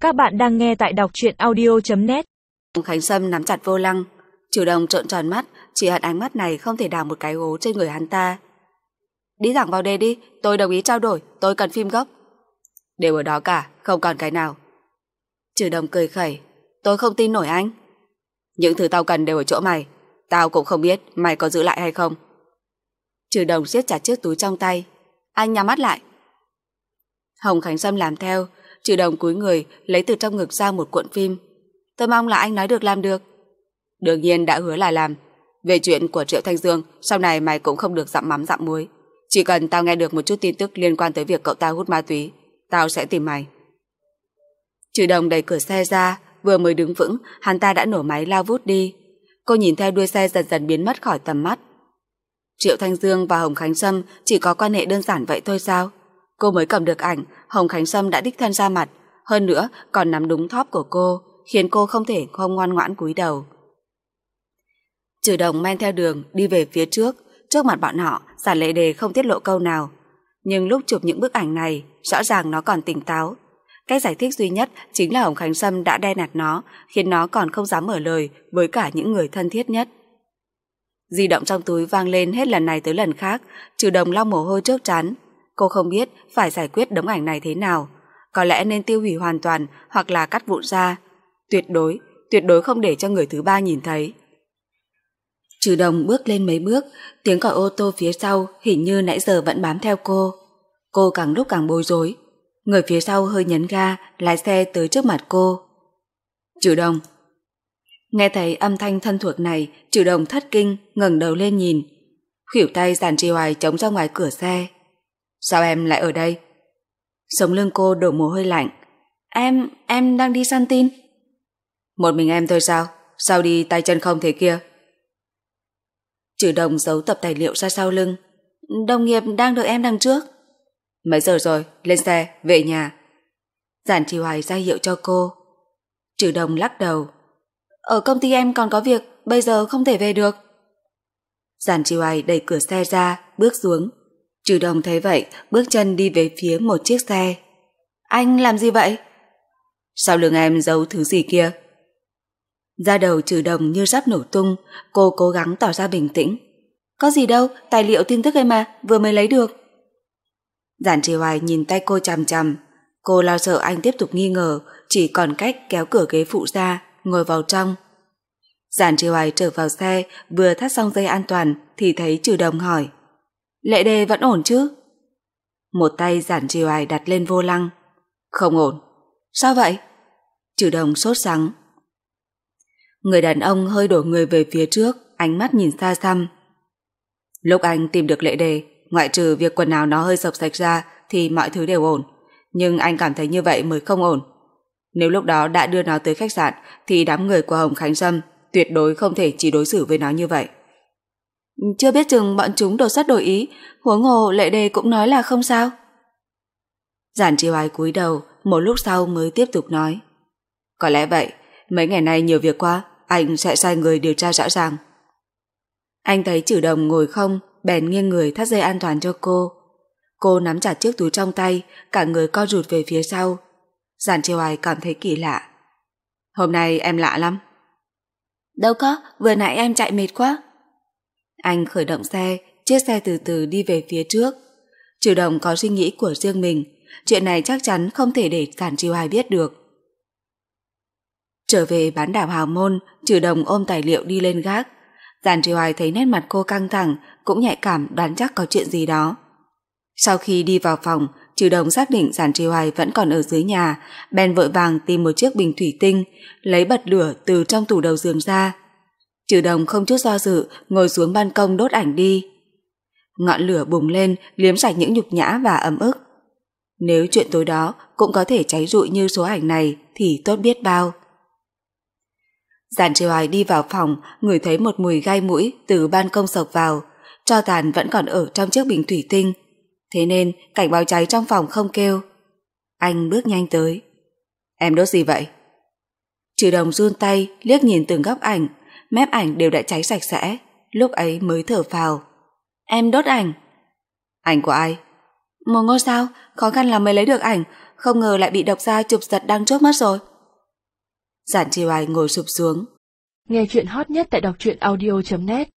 Các bạn đang nghe tại đọc truyện audio.net. Khánh Sâm nắm chặt vô lăng, Trừ Đồng trợn tròn mắt, chỉ hận ánh mắt này không thể đào một cái gố trên người hắn ta. Đi thẳng vào đề đi, tôi đồng ý trao đổi, tôi cần phim gốc. Đều ở đó cả, không còn cái nào. Trừ Đồng cười khẩy, tôi không tin nổi anh. Những thứ tao cần đều ở chỗ mày, tao cũng không biết mày có giữ lại hay không. Trừ Đồng siết chặt chiếc túi trong tay, anh nhắm mắt lại. Hồng Khánh Sâm làm theo. Trừ Đồng cúi người lấy từ trong ngực ra một cuộn phim. Tôi mong là anh nói được làm được. Đương nhiên đã hứa là làm. Về chuyện của Triệu Thanh Dương, sau này mày cũng không được dặm mắm dặm muối. Chỉ cần tao nghe được một chút tin tức liên quan tới việc cậu ta hút ma túy, tao sẽ tìm mày. Trừ Đồng đẩy cửa xe ra, vừa mới đứng vững, hắn ta đã nổ máy lao vút đi. Cô nhìn theo đuôi xe dần dần biến mất khỏi tầm mắt. Triệu Thanh Dương và Hồng Khánh Sâm chỉ có quan hệ đơn giản vậy thôi sao? Cô mới cầm được ảnh, Hồng Khánh Sâm đã đích thân ra mặt, hơn nữa còn nắm đúng thóp của cô, khiến cô không thể không ngoan ngoãn cúi đầu. Trừ Đồng men theo đường đi về phía trước, trước mặt bọn họ, Giản Lệ Đề không tiết lộ câu nào. Nhưng lúc chụp những bức ảnh này, rõ ràng nó còn tỉnh táo. Cách giải thích duy nhất chính là Hồng Khánh Sâm đã đe nạt nó, khiến nó còn không dám mở lời với cả những người thân thiết nhất. Di động trong túi vang lên hết lần này tới lần khác, Trừ Đồng lau mồ hôi trước trán. Cô không biết phải giải quyết đống ảnh này thế nào, có lẽ nên tiêu hủy hoàn toàn hoặc là cắt vụn ra. Tuyệt đối không để cho người thứ ba nhìn thấy. Trừ Đồng bước lên mấy bước, tiếng còi ô tô phía sau hình như nãy giờ vẫn bám theo cô. Cô càng lúc càng bối rối. Người phía sau hơi nhấn ga, lái xe tới trước mặt cô. Trừ Đồng. Nghe thấy âm thanh thân thuộc này, Trừ Đồng thất kinh, ngẩng đầu lên nhìn. Khuỷu tay Giản Trì Hoài chống ra ngoài cửa xe. Sao em lại ở đây? Sống lưng cô đổ mồ hôi lạnh. Em đang đi săn tin. Một mình em thôi sao? Sao đi tay chân không thế kia? Trừ Đồng giấu tập tài liệu ra sau lưng. Đồng nghiệp đang đợi em đằng trước. Mấy giờ rồi? Lên xe, về nhà. Giản Trì Hoài ra hiệu cho cô. Trừ Đồng lắc đầu. Ở công ty em còn có việc, bây giờ không thể về được. Giản Trì Hoài đẩy cửa xe ra, bước xuống. Trừ Đồng thấy vậy, bước chân đi về phía một chiếc xe. Anh làm gì vậy? Sau lưng em giấu thứ gì kia? Da đầu Trừ Đồng như sắp nổ tung, cô cố gắng tỏ ra bình tĩnh. Có gì đâu, tài liệu tin tức ấy mà, vừa mới lấy được. Giản Trì Hoài nhìn tay cô chằm chằm. Cô lo sợ anh tiếp tục nghi ngờ, chỉ còn cách kéo cửa ghế phụ ra, ngồi vào trong. Giản Trì Hoài trở vào xe, vừa thắt xong dây an toàn thì thấy Trừ Đồng hỏi. Lệ Đề vẫn ổn chứ? Một tay Giản Trì Hoài đặt lên vô lăng. Không ổn. Sao vậy? Trừ Đồng sốt sắng. Người đàn ông hơi đổ người về phía trước, ánh mắt nhìn xa xăm. Lúc anh tìm được Lệ Đề, ngoại trừ việc quần áo nó hơi xộc xạch ra thì mọi thứ đều ổn. Nhưng anh cảm thấy như vậy mới không ổn. Nếu lúc đó đã đưa nó tới khách sạn thì đám người của Hồng Khánh Sâm tuyệt đối không thể chỉ đối xử với nó như vậy. Chưa biết chừng bọn chúng đột xuất đổi ý, huống hồ Lệ Đề cũng nói là không sao. Giản Trì Hoài cúi đầu, một lúc sau mới tiếp tục nói. Có lẽ vậy, mấy ngày nay nhiều việc quá, anh sẽ sai người điều tra rõ ràng. Anh thấy Trừ Đồng ngồi không, bèn nghiêng người thắt dây an toàn cho cô. Cô nắm chặt chiếc túi trong tay, cả người co rụt về phía sau. Giản Trì Hoài cảm thấy kỳ lạ. Hôm nay em lạ lắm. Đâu có, vừa nãy em chạy mệt quá. Anh khởi động xe, chiếc xe từ từ đi về phía trước. Trừ Đồng có suy nghĩ của riêng mình, chuyện này chắc chắn không thể để Giản Trì Hoài biết được. Trở về bán đảo Hào Môn, Trừ Đồng ôm tài liệu đi lên gác. Giản Trì Hoài thấy nét mặt cô căng thẳng, cũng nhạy cảm đoán chắc có chuyện gì đó. Sau khi đi vào phòng, Trừ Đồng xác định Giản Trì Hoài vẫn còn ở dưới nhà, bèn vội vàng tìm một chiếc bình thủy tinh, lấy bật lửa từ trong tủ đầu giường ra. Trừ Đồng không chút do dự, ngồi xuống ban công đốt ảnh đi. Ngọn lửa bùng lên, liếm sạch những nhục nhã và ấm ức. Nếu chuyện tối đó cũng có thể cháy rụi như số ảnh này thì tốt biết bao. Giản Trì Hoài đi vào phòng, ngửi thấy một mùi gai mũi từ ban công xộc vào, tro tàn vẫn còn ở trong chiếc bình thủy tinh. Thế nên cảnh báo cháy trong phòng không kêu. Anh bước nhanh tới. Em đốt gì vậy? Trừ Đồng run tay liếc nhìn từng góc ảnh, mép ảnh đều đã cháy sạch sẽ, lúc ấy mới thở phào. Em đốt ảnh. Ảnh của ai? Một ngôi sao, khó khăn lắm mới lấy được ảnh, không ngờ lại bị độc gia chụp giật đăng chốt mất rồi. Giản Chi Hoài ngồi sụp xuống. Nghe chuyện hot nhất tại đọc truyện audio.net